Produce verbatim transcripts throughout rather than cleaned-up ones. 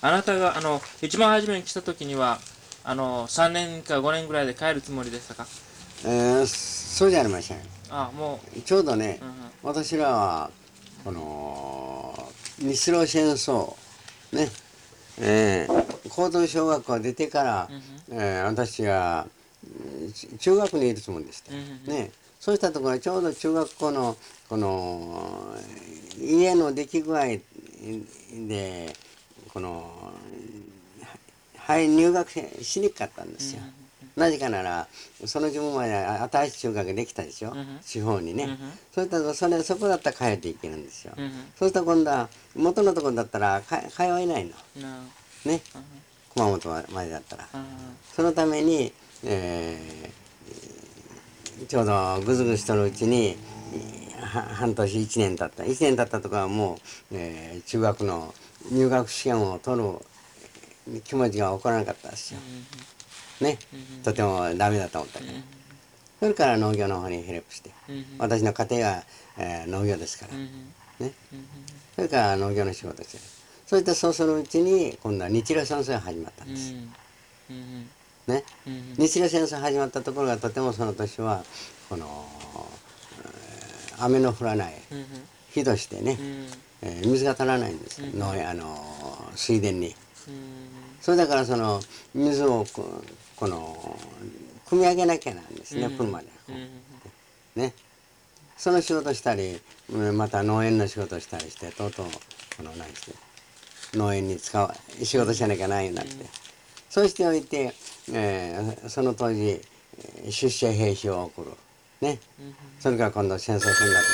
あなたがあの一番初めに来た時にはあのさんねんかごねんぐらいで帰るつもりでしたか？ えー、そうじゃありません。 あもちょうどね、 う、うん私らはこの日露戦争ね、えー、高等小学校出てから、 うんえー、私が中学にいるつもりでしたよ、 うんね。そうしたところちょうど中学校のこの家の出来具合でこのはい入学しにくかったんですよ。なぜかならその自分は新しい中学ができたでしょ、地方にね。そういったらそれそこだったら通っていけるんですよ。そうしたら今度は元のところだったらか通えないのね、熊本までだったら。そのために、えー、ちょうどぐずぐずしとるうちに半年いちねん経ったいちねん経ったとかはもう、えー、中学の入学試験を取る気持ちが起こらなかったですよ。ね、とてもダメだと思ったけど、それから農業の方にヘルプして、私の家庭は、えー、農業ですから、ね、それから農業の仕事して、そういったそうするうちに今度は日露戦争が始まったんです。ね、日露戦争が始まったところがとてもその年はこの、えー、雨の降らない日としてね、えー、水が足らないんですよ、農あの水田に。それだからその水をここの汲み上げなきゃなんですね、車でこうね。その仕事したりまた農園の仕事したりしてとうとうこの何して農園に使う仕事しなきゃないようになって、そうしておいて、えー、その当時出征兵士を送るね、それから今度戦争するんだと。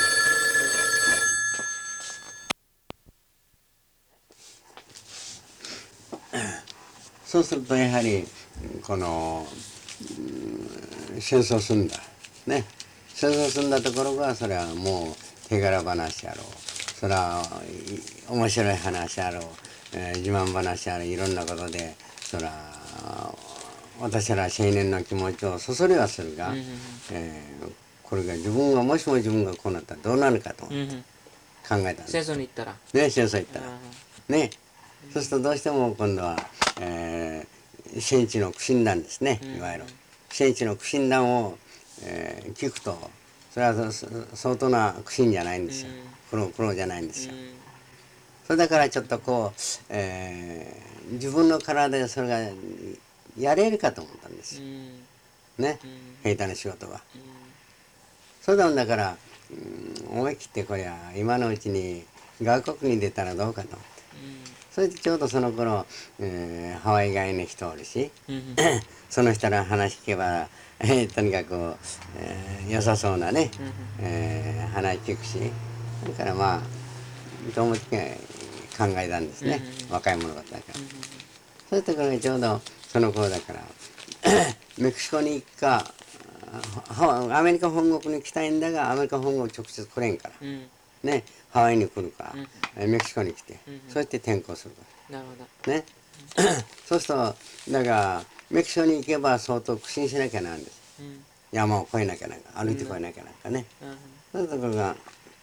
そうするとやはりこの戦争すんだね、戦争すんだところがそれはもう手柄話やろう、それは面白い話やろう、えー、自慢話やろう、いろんなことでそれは私ら青年の気持ちをそそりはするが、えー、これが自分がもしも自分がこうなったらどうなるかと思って考えたんです。 戦争に行ったらね、戦争行ったらね。そうするとどうしても今度は、えー、戦地の苦心談ですね、いわゆる戦地の苦心談を、えー、聞くとそれは相当な苦心じゃないんですよ、苦労苦労じゃないんですよ。それだからちょっとこう、えー、自分の体でそれがやれるかと思ったんですよね、兵隊の仕事は。そうだもんだから、うん、思い切ってこりゃ今のうちに外国に出たらどうかと思って、それでちょうどその頃、えー、ハワイ外の人おるし、その人の話聞けば、えー、とにかく、えー、良さそうなね、えー、話聞くし、だからまあと思って考えたんですね、若い者だったから。そういうところがちょうどその頃だからメキシコに行くかアメリカ本国に来たいんだがアメリカ本国直接来れんから、ね、ハワイに来るか、メキシコに来て、そうやって転校するからね。そうするとだからメキシコに行けば相当苦心しなきゃなんです、山を越えなきゃなんか歩いて越えなきゃなんかね。そういうところが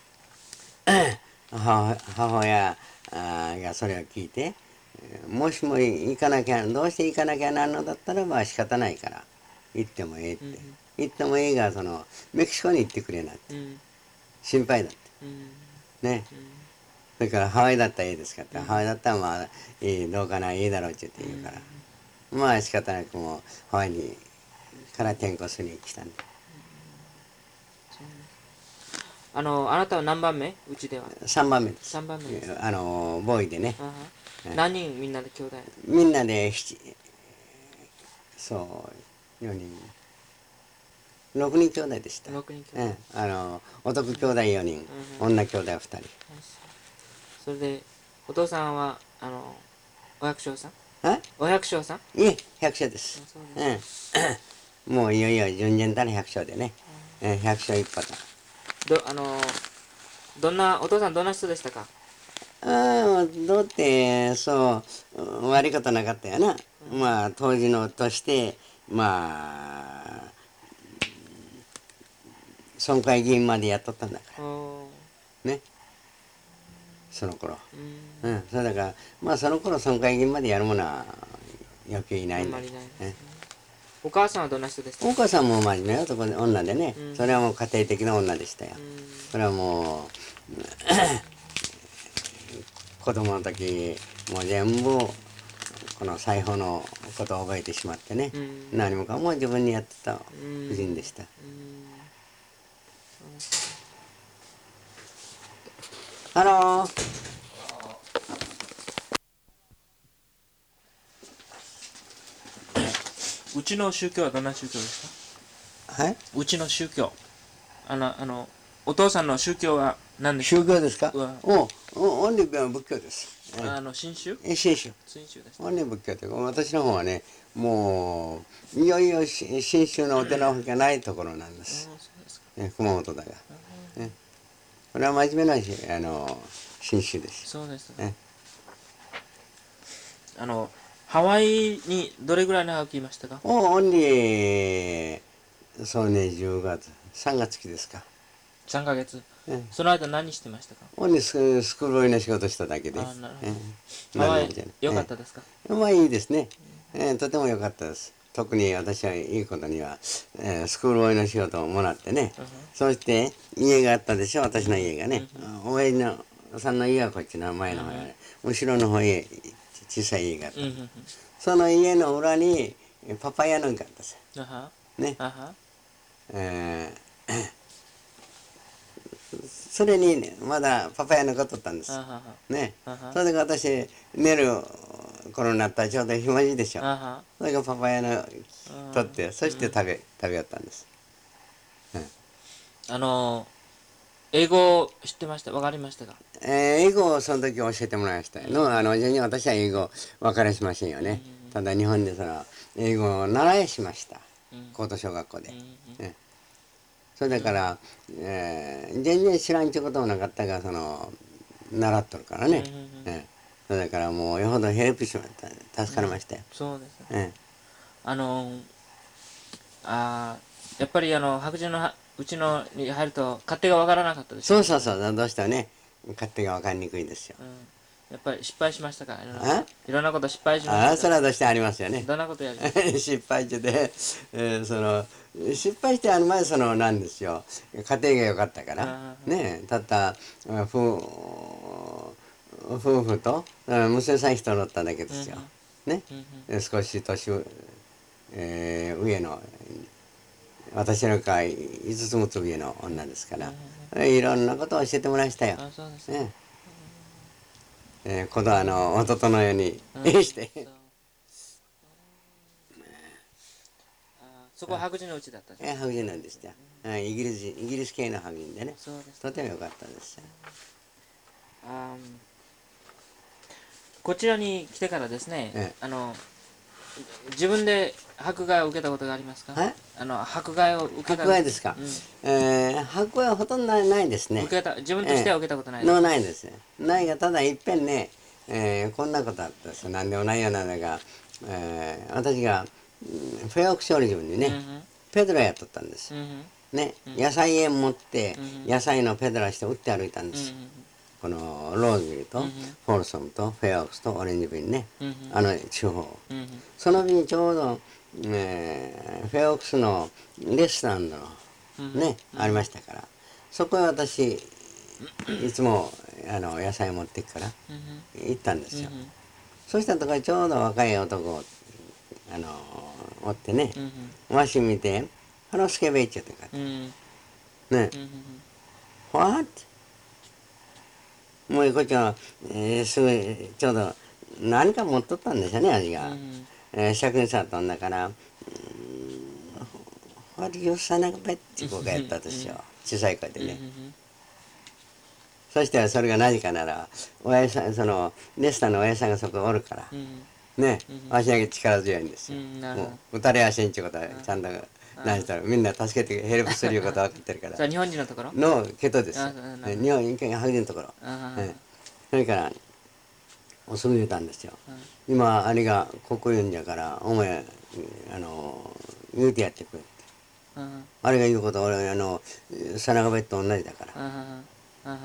母母親がそれを聞いて、もしも行かなきゃどうして行かなきゃなんのだったらば仕方ないから行ってもええって、行ってもええがそのメキシコに行ってくれなって、心配だってね。それからハワイだったらいいですかって、ハワイだったらまあいいどうかないいだろうって言うから、まあ仕方なくもうハワイにから転校しに来たんで。 あのあなたは何番目？うちではさんばんめです。 さんばんめです。 あのボーイでね。 何人みんなで兄弟？ みんなでそうよにんろくにん兄弟でした。 ろくにん兄弟、 ええ、あの男兄弟よにん、女兄弟ふたり。 それでお父さんはあのお百姓さん？ えお百姓さん？ いえ百姓です。ええ、もういよいよ順々たら百姓でね、ええ、百姓一派だ。 どあのどんなお父さんどんな人でしたか？ ああどうってそう悪いことなかったよな、うん、まあ当時のとしてまあ村会議員までやっとったんだからね。 その頃。 うん。 うん、それだから、まあその頃村会議員までやるものは余計いないんだ。 あんまりないですねね。 お母さんはどんな人でしたか？ お母さんも真面目な男で女でね、 うん。 それはもう家庭的な女でしたよ。 うん。 それはもう子供の時もう全部この裁縫のことを覚えてしまってね、 うん。 何もかも自分にやってたうん夫人でした。 うん。 ハロー。 うちの宗教はどんな宗教ですか？ はい。 うちの宗教。あの、あの、お父さんの宗教は何ですか？ 宗教ですか？ うわおお、オンリーは仏教です。 あの、新宗え、新宗。 新宗です。 オンリー仏教というか、私の方はね、もう、いよいよし新宗のお寺のほかないところなんでああ、 す。 そうですか。 ね、熊本だが。ね、これは真面目なしあの新宗です。 そうです。 ね、 あの、ハワイにどれぐらい長くいましたか？ おオンリー、そうね、じゅうがつ、さんがつ期ですか。 さんかげつ。 ね、 その間何してましたか？ オンリーススクールボーイの仕事しただけで。 ああ、なるほえど。ハワイ何もじゃない。 良かったですか？ えまあいいですね。えーとても良かったです。特に私はいいことには、えースクールボーイの仕事をもらってね、 うんそして家があったでしょ、私の家がね。 う親父のさんの家はこっちの前の方やね、後ろの方へ小さい家があった。 うんうんうん。 その家の裏にパパイヤの木があったんですよ。 あは。 ね。 あは。 えーそれにね、まだパパイヤの子取ったんです。 あは。 ね。 あは。 それで私、寝る頃になったらちょうどひまじでしょ。 あは。 それがパパイヤの取って、そして食べ、食べよったんです。 あの、英語知ってました？わかりましたか？ えー英語をその時教えてもらいましたの、あの、全然私は英語分かりしませんよね。ただ日本でその、英語を習いしました。高等小学校で。ね、それだから、えー全然知らんちゅうこともなかったが、その、習っとるからね。えそれだからもう、よほどヘルプしました。助かりましたよ。 そうです。 えあの、あーやっぱりあの、白人のはうちのに入ると勝手がわからなかったですそよ。 うそうそう、どうしてもね、勝手が分かりにくいですよ。 うん。やっぱり失敗しましたか？いろんなこあといろんなこと失敗しまああ、 したか？ それはどうしてありますよね。 どんなことやりました？ 失敗中で、えーその失敗してある前そのなんですよ、家庭が良かったからね、たったあ夫夫婦とあ娘さん一人おっただけですよ、ね、で少し年上、えー上の私の会いつつもつ上の女ですから、いろんなことを教えてもらいましたよ。 あ、そうです。 ねえー、子供あの弟のようにして。 そうあそこは白人のうちだったんです。 えー、白人なんですよ。うんイギリス人イギリス系の白人でね、 そうです。 とても良かったですよ。 あこちらに来てからですね、 ええあの自分で迫害を受けたことがありますか？ はいあの迫害を受けた迫害ですか、 うんえー、迫害はほとんどないですね。 受けた自分としては受けたことないえーのないですね。ないがただいっぺんね、えー、こんなことあったんですよ。何でもないようなのが、えー、私が、うん、フェアオークションリジムにね、 うんうんペドラやっとったんです。 うんうんね、野菜園持って、 うん野菜のペドラして売って歩いたんですよ。このローズビルと、フォルソムとフェアオークスとオレンジビルね、あの地方、その日にちょうど、えーフェアオークスのレストランのね、ありましたから、そこへ私いつもあの野菜持っていくから行ったんですよ。そうしたところちょうど若い男あのおってね、わし見て「ハロースケベイチュ」ってかね「What?」もうこっちは、えー、すぐちょうど何か持っとったんですよね味が、えー、職員さんとんだから「What you son of a bitch」ってこうやったんですよ小さい声でね。そしたらそれが何かならおやさんそのレスターのおやさんがそこおるから、ねわしだけ力強いんですよ。もう打たれやしんちゅうことはちゃんと何したらみんな助けてヘルプするいうこと分かってるから。 それ日本人のところのけどですよ。 あなるほ日本人白人のところ。ええそれからおすぐ言うたんですよ。今あれが国運じゃからお前あの言うてやってくれって。あれが言うこと俺あのサナガベット同じだから。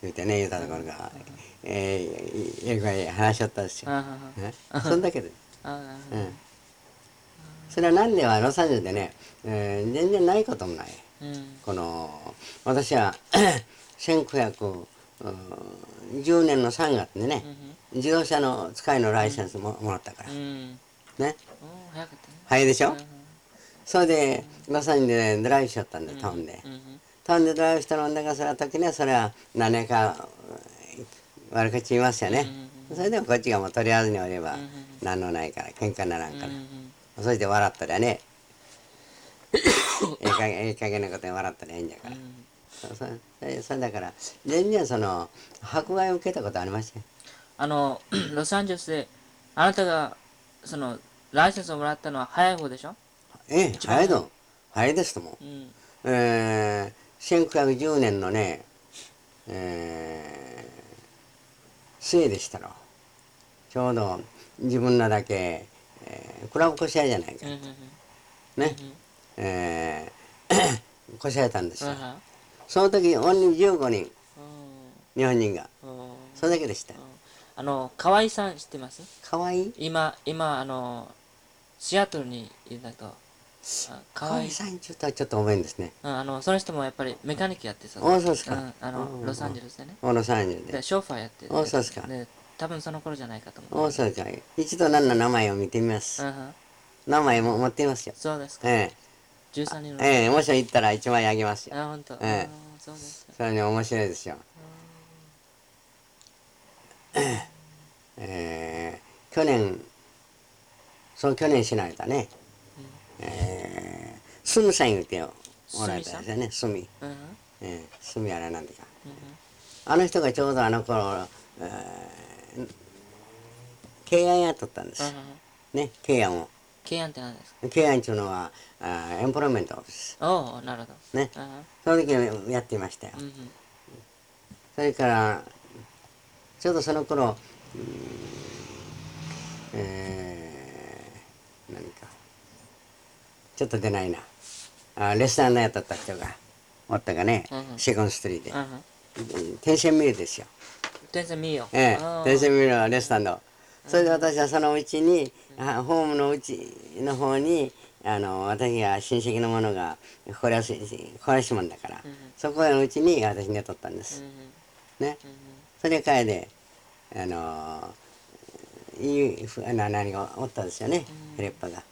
言うてね言うたところが、えー、英語で話しよったんですよ。 ああそんだけで、 あなるほどうん、それはなんではロサンゼルスでね、えー、全然ないこともない。 うんこの私はせんきゅうひゃくじゅうねんのさんがつにね、自動車の使いのライセンスももらったから、 うんね、 お早かったね早いでしょ。 うんそれでロサンゼルスでドライブしよったんで、タウンで。 うんタウンでドライブしたのんだから、その時ね、それは何年か悪口言いますよね。それでもこっちがもう取り合わずにおれば何のないから喧嘩にならんから、それで笑ったらね、ええ加減ええ加減なことに笑ったらええんじゃから、そそれそれだから全然その迫害を受けたことありません。 あのロサンゼルスであなたがそのライセンスをもらったのは早い方でしょ。 ええ、 一番早い早いの早いですとも、 うんえー、せんきゅうひゃくじゅうねんのね、えー、末でしたろ。ちょうど自分らだけ、えー、クラブこし合いじゃないか、 うんうんね、 うんえー、こし合えたんですよ。 うんうんその時オンリーじゅうごにん、日本人が、 うんそれだけでした。 あの河合さん知ってます。 かわいい今今あのシアトルにいるんだとあ河合かわいさんちょっとはちょっとごめんですね。 うんあのその人もやっぱりメカニックやってさおそうですか、 うんあのロサンゼルスでねおロサンゼルスで、 でショーファーやっておそうですか、 で多分その頃じゃないかと思うおそうですか、一度何の名前を見てみまうす。 んうん名前も持ってみますよ。 そうですかえじゅうさんにんのえええ、もし行ったら一枚あげますよ。 あ本当ええ、 そうですかそれに面白いですよ。えー、去年、そう去年しないだね、えー、スミさん言うておられたんですよね、スミ。 うんうんえー、スミあれなんでか。 うんあの人がちょうどあの頃、えー、慶安やっとったんです。ね、慶安を。 慶安って何ですか。 慶安っていうのは、あエンプロイメントオフィス。 おおなるほどね、 うんその時やっていましたよ。 うんそれから、ちょうどその頃、えー、何か、ちょっと出ないな。あレストランのやっとった人がおったがね、 うんセコンストリートで。 うん天線ミルですよ。 天線見よええ、天線ミルのレストランの。それで私はそのうちに、あホームのうちの方に、あの、私が親戚の者がこれはし、これしもんだから、そこのうちに私寝とったんです。ね。それで帰で、あの、いいふな何がおったんですよね、ヘレッパが。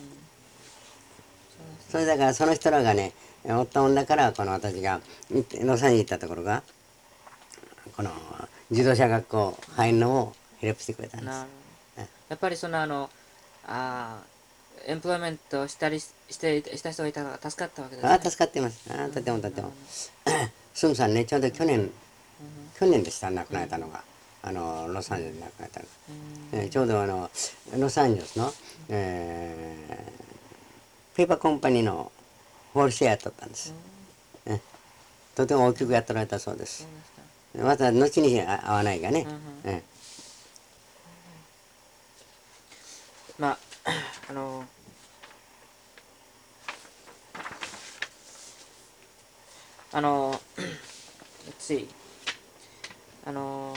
それだからその人らがね、おったもんだから、この私がロサンに行ったところが、この自動車学校入るのをヘルプしてくれたんです。 なるほどやっぱりそのあのあエンプロイメントしたりしてした人がいたから助かったわけですね。 ああ、助かってます。ああ、とてもとても。スムさんね、ちょうど去年、去年でした、亡くなったのが。あの、ロサンゼルスで亡くなったのが。えーちょうどあの、ロサンゼルスの、えー、ペーパーコンパニーのホールシェアやっとったんです。えとても大きくやっておられたそうです。また後に会わないがね。えまああのあの let's see あの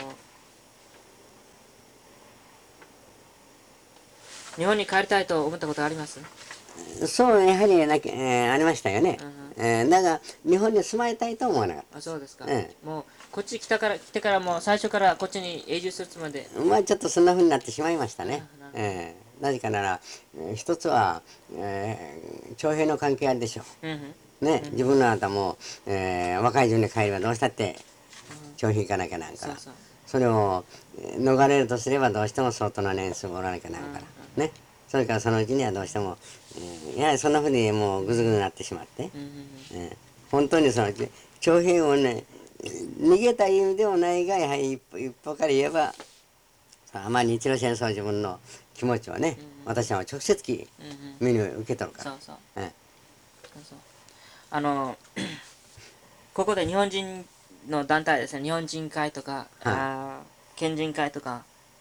日本に帰りたいと思ったことあります。 そうやはりなき、えーありましたよね。 うんえーだが日本に住まいたいとは思わなかっあそうですか、 えもうこっち来たから来てからもう最初からこっちに永住するつもりで。 た。まあちょっとそんな風になってしまいましたね。 あなるほどえーなぜかなら、えー一つは、えー徴兵の関係あるでしょうんうんう。ね、自分のあなたも、えー若い順に帰ればどうしたって徴兵行かなきゃなんから。 そうそうそれをえー逃れるとすればどうしても相当な年数おらなきゃなんから。ね。それからそのうちにはどうしても、えーいやそんなふうにもうぐずぐずになってしまって、 うんうんえー本当にその徴兵をね逃げた意味でもないがやはり一歩一歩から言えばあまあ日露戦争自分の気持ちをね、私は直接きうんうん目に受け取るからそう。そうえそうそうあのここで日本人の団体ですね、日本人会とか、あー県人会とか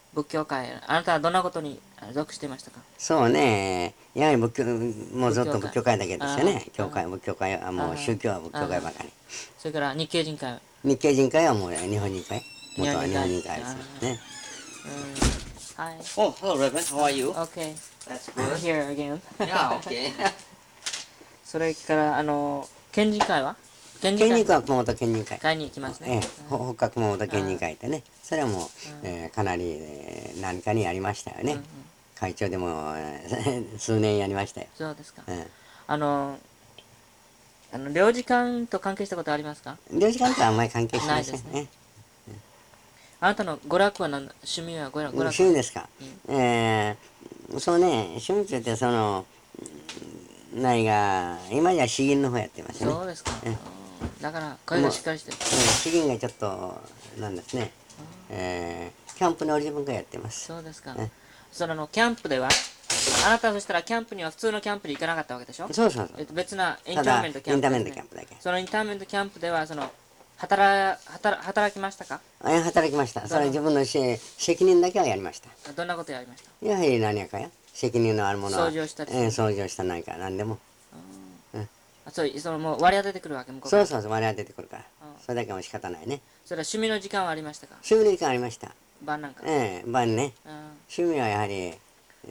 仏教界、あなたはどんなことにあ属していましたか？ そうね、やはり仏教、もうずっと仏教界だけですよね。 あー教会、仏教会はもう宗教は仏教会ばかり。 それから日系人会、 日系人会はもう日本人会。 日本人会元は日本人会ですね。 うん、はい。 Oh, hello, Reverend. How are you? OK。 That's I'm good. here again。 Yeah, okay. それから、あの、県人会は県県人会会は熊本県人会。 会に行きますええね。、 ほ他熊本県人会ってね。それはもう、えーかなり、えー何かにやりましたよね。 うんうん会長でもえー数年やりましたよ。 そうですか。 えあの、あの領事館と関係したことありますか？ え領事館とはあんまり関係してませんないですねね。 あなたの娯楽は何だ、趣味は娯楽娯楽趣味ですか。えーそうね、趣味といってその、ないが、今じゃ詩吟の方やってますね。 そうですか。 ええうんだから声がしっかりしてる。 えー詩吟がちょっと、なんですね。えーキャンプの自分がやってます。 そうですかえ。 そのあのキャンプでは、あなたそしたらキャンプには普通のキャンプに行かなかったわけでしょ？ そうそうそう。 えっと、別なインタただ、インーメントキャンプターメンですねトキャンプだけ。 そのインターメントキャンプでは、その、働働働きましたか？ あや働きました。それは自分のし責任だけはやりました。 どんなことやりました？ やはり何やかや。責任のあるものは。 掃除をしたりえー掃除をした何か何でも。 あそうそのもう割り当ててくるわけ向こうから。 そうそうそう、我々出てくるから。 うんそれだけは仕方ないね。 それは趣味の時間はありましたか？ 趣味の時間ありました。 晩なんか。 ええ晩ね。 うん趣味はやはり、え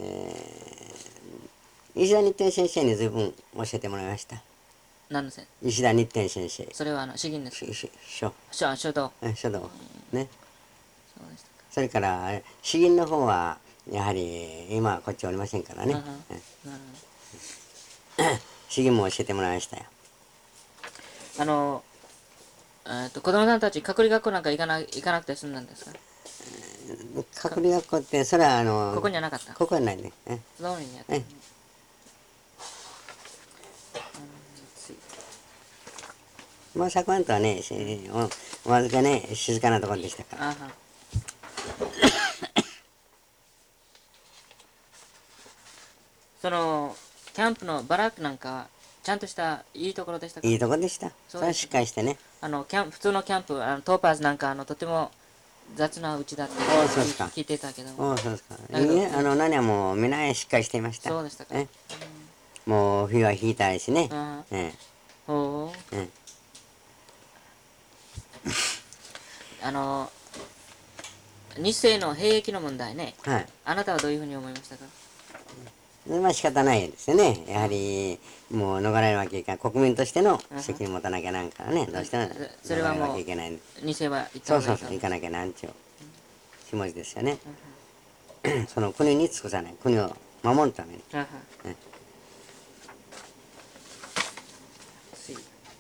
ー、石田日天先生に随分教えてもらいました。 何のせい？ 石田日天先生。 それはあの詩吟です。 しし書。 書書道。 え書道。ね。 そうでしたか。 それから詩吟の方はやはり今はこっちおりませんからね、 うんうんえなる詩吟も教えてもらいましたよ。 ほどあの、えー、と子供さんたち、隔離学校なんか行かな行かなくて済んだんですか？ 隔離学校ってそれはあのここにはなかった。 ここはないね。えどうにやったの？ えまあ昨晩とはねしおわずかね静かなところでしたから。 あはそのキャンプのバラックなんかはちゃんとしたいいところでしたか？ いいところでした。 そですそうれはしっかりしてね。 あのキャン普通のキャンプあのトーパーズなんかあのとても雑なうちだってああそうですか聞いてたけども。 おおそうですか。 だけどいいねあの何はもうみんなしっかりしていました。 そうでしたか。 えもう冬は引いたりしね。 うんえほうええあの日世の兵役の問題ね。 はい。 あなたはどういうふうに思いましたか？ まあ仕方ないですよね。やはりもう逃れるわけいかない。国民としての責任持たなきゃなんからね。どうしてもそれはもう逃れるわけいけない。 日世は行ったそう方がいういとそそう、行かなきゃなんちゅう気持ちですよね。その国に尽くさない。国を守るために。 あはえ See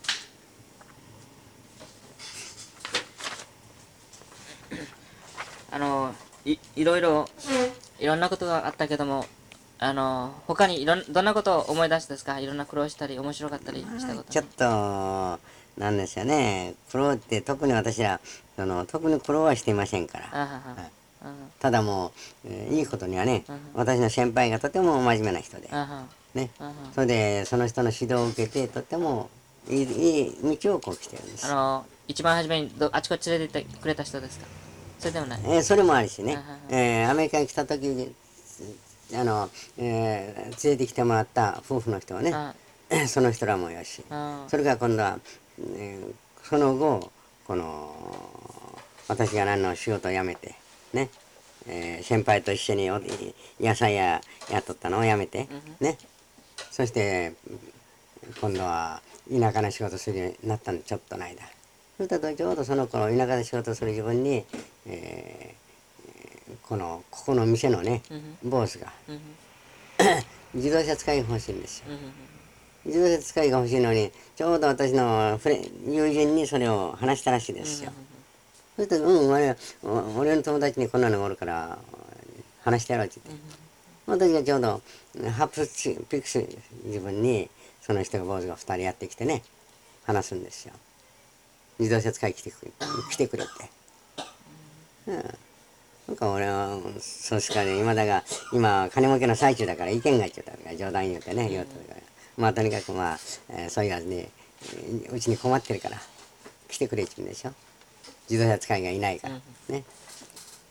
あのいいろいろいろんなことがあったけどもあの他にいろんどんなことを思い出すですか？いろんな苦労したり面白かったりしたこと。 ちょっと、なんですよね。苦労って特に私ら、その特に苦労はしていませんから。 あはははいあただもう、えーいいことにはねうん、 私の先輩がとても真面目な人では、あはね。 あはそれで、その人の指導を受けて、とてもいいいい道をこう来てるんです。 あの一番初めにどあちこち連れて行ってくれた人ですか？それでもない。 えーそれもあるしねはいはいはい、 えーアメリカに来た時に、あの、えー連れてきてもらった夫婦の人はね、 あその人らもよし、 あそれから今度は、えーその後、この、私が何の仕事を辞めて、ね、えー先輩と一緒にお野菜や雇ったのを辞めて、ね、そして、今度は田舎の仕事するようになったのちょっとの間。そしたらちょうどその頃田舎で仕事する自分に、えーこのここの店のね、ボスがうんうん自動車使いが欲しいんですよ。 うんうん自動車使いが欲しいのにちょうど私のフレ友人にそれを話したらしいですよ。そしたら「うん俺お俺の友達にこんなのがおるから話してやろう」って言って、私がちょうどハップスピクス自分にその人が坊主がふたりやってきてね話すんですよ。自動車使い来てくれ来てくれって。うんなんか俺はそうしかね今だが今金儲けの最中だから意見が言っちゃったから冗談言うてね言うとるからまあとにかくまあ、えーそういうやつにうちに困ってるから来てくれって言うんでしょ。自動車使いがいないからね。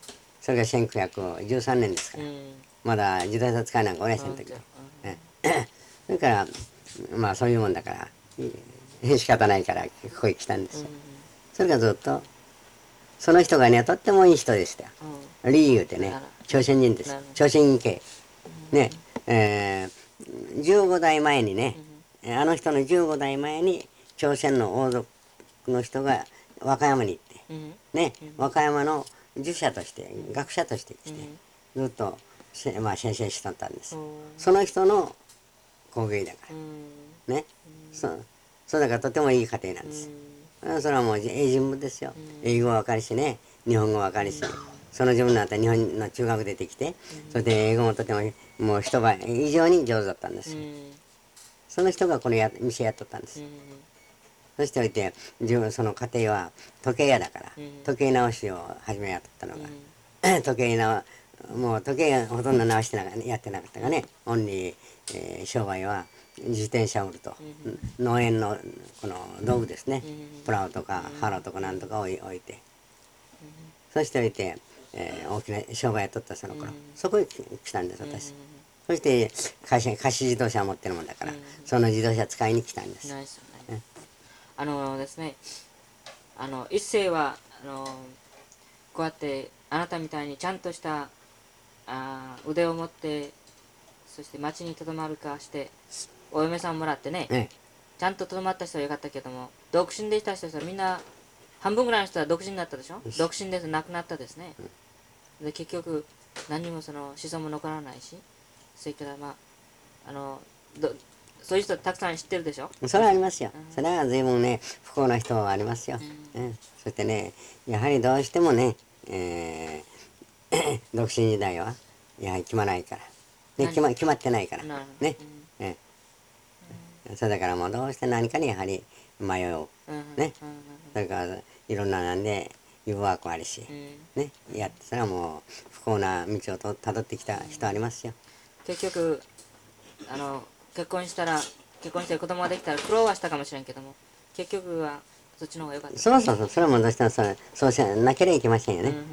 それがせんきゅうひゃくじゅうさんねんですから、まだ自動車使いなんかおらせん時で、それからまあそういうもんだから仕方ないからここへ来たんですよ。それがずっとその人がねとってもいい人でしたよ。リーユーってね朝鮮人です。朝鮮系ねえー、じゅうごだいまえにねあの人のじゅうごだいまえに朝鮮の王族の人が和歌山に行ってね和歌山の儒者として学者として来てずっとまあ先生しとったんです。その人の工芸だからねそそうだからとてもいい家庭なんです。それはもう英人もですよ。英語わかるしね日本語わかるしその自分のあった日本の中学出てきてそれで英語もとてももう一晩以上に上手だったんですよ。その人がこのや店やっとったんです。そしておいて自分その家庭は時計屋だから時計直しを初めやっとったのが時計直もう時計ほとんど直してなかやってなかったがねオンリー、えー、商売は自転車を売ると農園のこの道具ですねプラウとかハロとかなんとか置いてそしておいて、えー、大きな商売やっとったその頃そこへ来たんです私。そして会社貸し自動車を持ってるもんだからその自動車使いに来たんです。 あのですねあの一世はあのこうやってあなたみたいにちゃんとしたあ腕を持ってそして町にとどまるかしてお嫁さんもらってね、 ええ、 ちゃんととどまった人はよかったけども独身でいた人はみんな半分ぐらいの人は独身になったでしょ。独身です亡くなったですね。で結局何にもその子孫も残らないしそれからまああのどそういう人たくさん知ってるでしょ。 それはありますよ。それは随分ね不幸な人はありますよ。うん、そしてねやはりどうしてもね、えー、独身時代はやはり決まないから、ね、決ま決まってないからね、うんえー、それだからもうどうして何かにやはり迷うね、それからいろんななんで誘惑もあるし、ね、やってたらもう不幸な道をとたどってきた人ありますよ。 結局あの結婚したら結婚して子供ができたら苦労はしたかもしれんけども結局はそっちの方が良かった。 そうそうそうそれはもうどうしてもそうそうしなければいけませんよね。うんうんうん、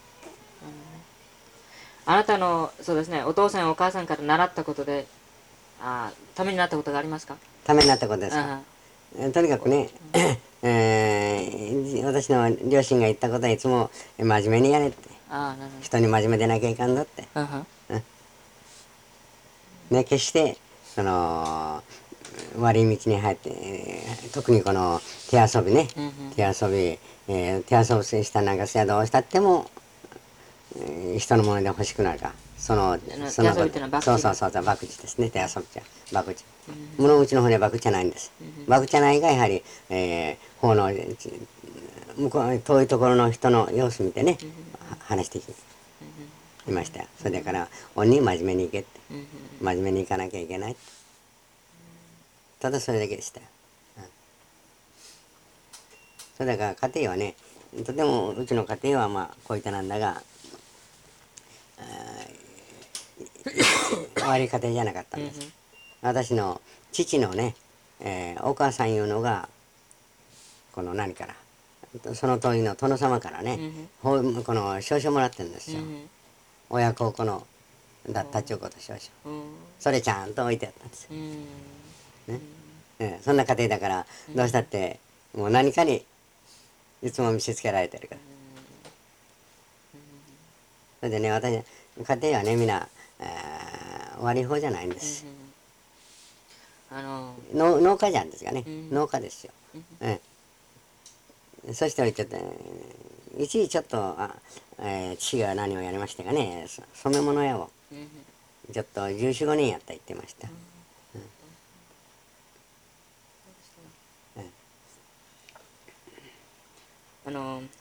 あなたのそうですねお父さんやお母さんから習ったことであためになったことがありますか。 ためになったことですか。とにかくね、えー、私の両親が言ったことはいつも真面目にやれって。あなるほど人に真面目でなきゃいかんだって。うんね、決してその悪い道に入って、えー、特にこの手遊びね、うんうん、手遊び、えー、手遊びしたなんかせやどうしたっても、えー、人のもので欲しくなるかそのそのそうそうそうそう博打ですね手遊びじゃ博打物うちの方には博打じゃないんです、うん、博打じゃないがやはり、えー、方の向こう遠いところの人の様子見てね、うん、話していましたよ。それだから恩に真面目に行けって、うん、真面目に行かなきゃいけないってただそれだけでしたよ、うん、それだから家庭はねとてもうちの家庭はまあこういったなんだが悪い家庭じゃなかったんです、うん、私の父のね、えー、お母さんいうのがこの何からその通りの殿様からね、うん、この証書もらってるんですよ、うん、親孝行のだったっちゅうこと証書、うん、それちゃんと置いてあったんですよ、うんねうん、そんな家庭だからどうしたってもう何かにいつも見せつけられてるから、それでね私家庭はねみんな、えー、悪い方じゃないんです、あのー、農家じゃんですがね、うん、農家ですよ、うんうん、そしておいて、一時ちょっとあ、えー、父が何をやりましたかね染め物屋を、うん、ちょっとじゅうよん、ごねんやった言ってました、うんあのー、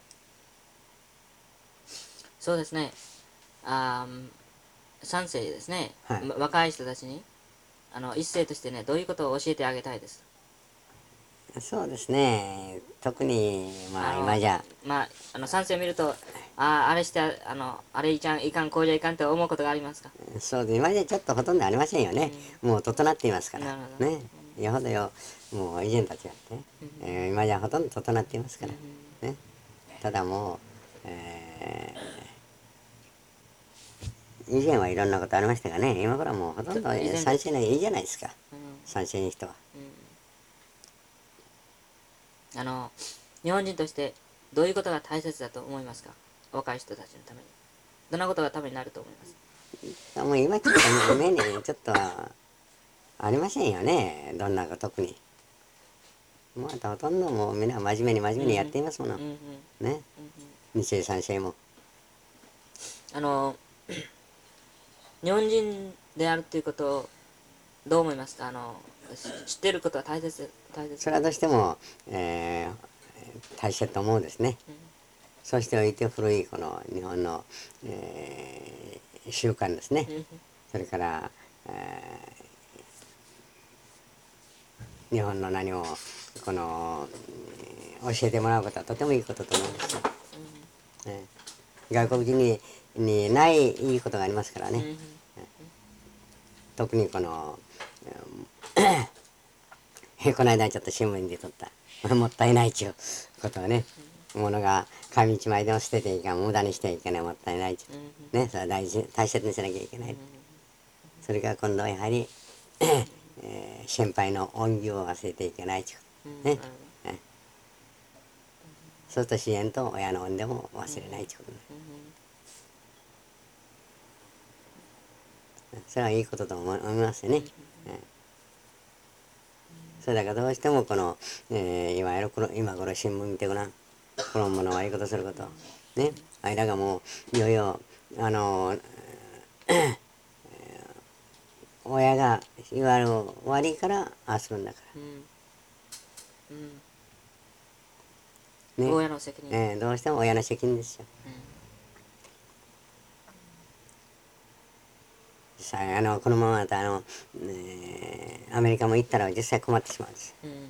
そうですねあさん世ですね、はい、若い人たちにあの一世としてねどういうことを教えてあげたいです。 そうですね特にまあ今じゃまああのさん世を見るとあああれしてあのあれいちゃんいかんこうじゃいかんって思うことがありますか。 そうで今じゃちょっとほとんどありませんよね、うん、もう整っていますからねよほどよもう以前と違って、うんえー、今じゃほとんど整っていますから、うん、ねただもう、え以前はいろんなことありましたがね、今からもうほとんど以前賛成ないいいじゃないですか、 うん賛成の人は。 あの日本人としてどういうことが大切だと思いますか？若い人たちのためにどんなことがためになると思います？ もう今ちょっと目にちょっとありませんよね、どんなこと特に。もうあとほとんどもうみんな真面目に真面目にやっていますもの、 うんうんね、二世三世も。 あの日本人であるということをどう思いますか？あの知っていることは大切大切それはどうしても、えー大切と思うんですね。そしておいて古いこの日本の、えー習慣ですね。それから、えー日本の何をこの教えてもらうことはとてもいいことと思うんですよ。えー外国人ににないいいことがありますからね。特にこの、この間ちょっと新聞で撮ったもったいないちゅうことはね、ものが紙一枚でも捨てていかん、無駄にしてはいけない、もったいないちゅう、ね、それは大事大切にしなきゃいけない。それから今度はやはり、えー先輩の恩義を忘れていけないちゅうね、ね、そうすると自然と親の恩でも忘れないちゅうことね。それはいいことと思いますよね。それだからどうしてもこの、えー、いわゆるこの今頃新聞見てごらん、このもの悪いことすることね、間がもういよいよあの親がいわゆる悪いからああするんだかうんうんらね、 親の責任、 えーどうしても親の責任ですよ。さあ、あのこのままだとあの、えーアメリカも行ったら実際困ってしまうんですよ。 うんうん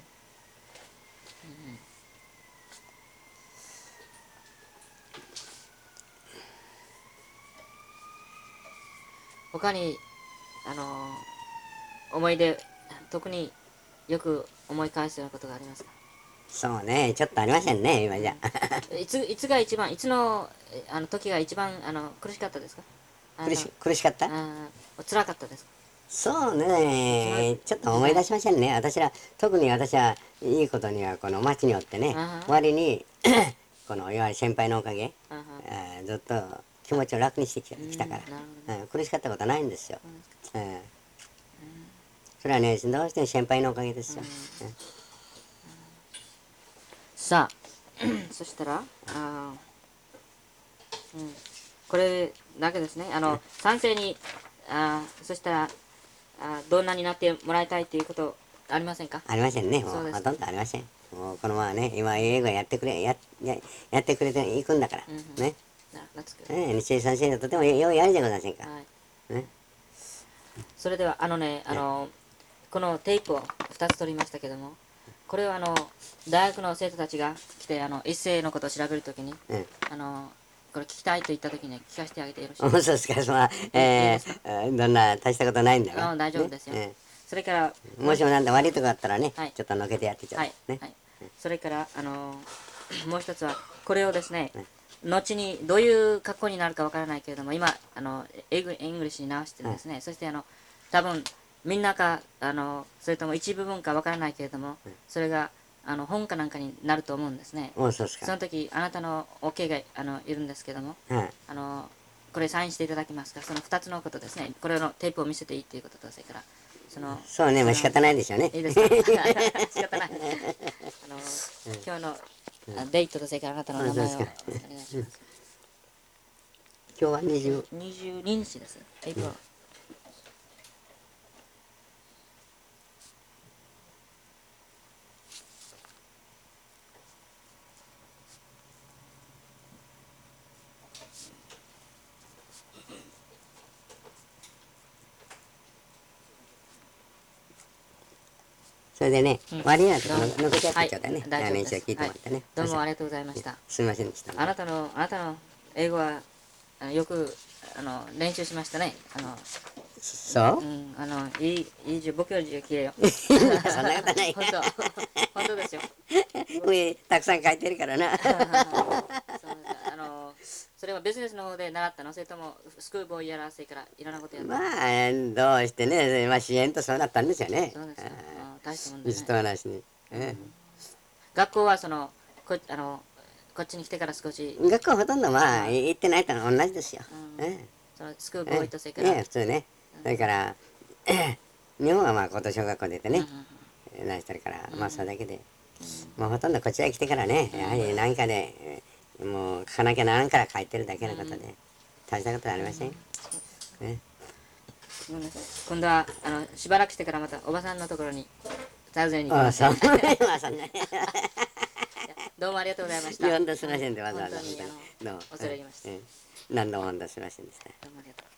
他にあの思い出特によく思い返すようなことがありますか？ そうね、ちょっとありませんね今じゃ。 いついつが一番いつのえあの時が一番あの苦しかったですか？あの苦し苦しかったあー辛かったですか？ そうね、ちょっと思い出しませんね。私ら、特に私はいいことにはこの町によってねあ、は割にこのいわゆる先輩のおかげ、 あはえーずっと気持ちを楽にしてきたきたから、 うんなるほうん苦しかったことはないんですよ。えーそれはね、どうしても先輩のおかげですよ。うんさあそしたらあー、うん、これだけですね。あの賛成にあーそしたらあーどんなになってもらいたいということありませんか？ ありませんね、もそうですうほとんどありません。もうこのままね、今英語やってくれ、やややってくれていくんだから、 うんうんね。 な夏くええ、日清三世のとてもようやるじゃございませんか。 はいね。 それではあのねあのこのテープをふたつ取りましたけども、これはあの大学の生徒たちが来てあの一世のことを調べるときに、 うんあのこれ聞きたいと言ったときに聞かせてあげてよろしいそうですか？ ですか、その、えー、どんな大したことないんだよ。 あ大丈夫ですよ、 ねそれからええもしもなんだ悪いとこあったらね、 はいちょっとのけてやってちょうだはいい、 ね。 はい、それからあのもう一つはこれをですね、後にどういう格好になるかわからないけれども、今あの英語イングリッシュに直してですね、そしてあの多分みんなかあのそれとも一部分かわからないけれども、それがあの本かなんかになると思うんですね。 おうそうですか。 その時あなたの OK があのいるんですけども、 はい。 あのこれサインしていただけますか？そのふたつのことですね。これのテープを見せていいということと、それからそのそうね、まあ仕方ないでしょうね。 いいですか？仕方ない。あの、今日のあデートとそれからあなたの名前をお願いします。 今日はにじゅう、 にじゅうににちです。エイプリル。 それでね、 うん割にはちょっどうもとのけてやっはいてちょうだいね。 大丈夫です。 あの一応聞いてもらってね。 はいどうもありがとうございました。 すみませんでした。 あなたのあなたの英語はあのよくあの練習しましたね。あのそううんあのいいいいじゃ僕より綺麗よ。 そんなことない。 本当本当ですよ。 上たくさん書いてるからな。 そうですあのそれはビジネスの方で習ったの？それともスクールボーイやらせからいろんなことやったの？ まあどうしてね、まあ支援とそうなったんですよね。 そうですか。あー大したもんだ水とね。 話に、え学校はそのこあのこっちに来てから少しえ、学校はほとんどまあ行ってないと同じですよ。 うんえそのスクールえボーイとそれから、 ええ普通ね。それから日本はまあ高等小学校出てね、何してるから、まあそれだけで、もうほとんどこっちへ来てからね、やはり何かで、えーもう書かなきゃならんから書いてるだけのことで、大したことはありません。ね、 ごめんなさい。今度はあのしばらくしてからまたおばさんのところに訪ねに行きああ、 ます。 そう、まあそんな。 どうもありがとうございました。 呼んですいませんで、わざわざ本当にあのどうも。 恐れ入りました。 ええ何度もほんですいませんでした。 どうもありがとう。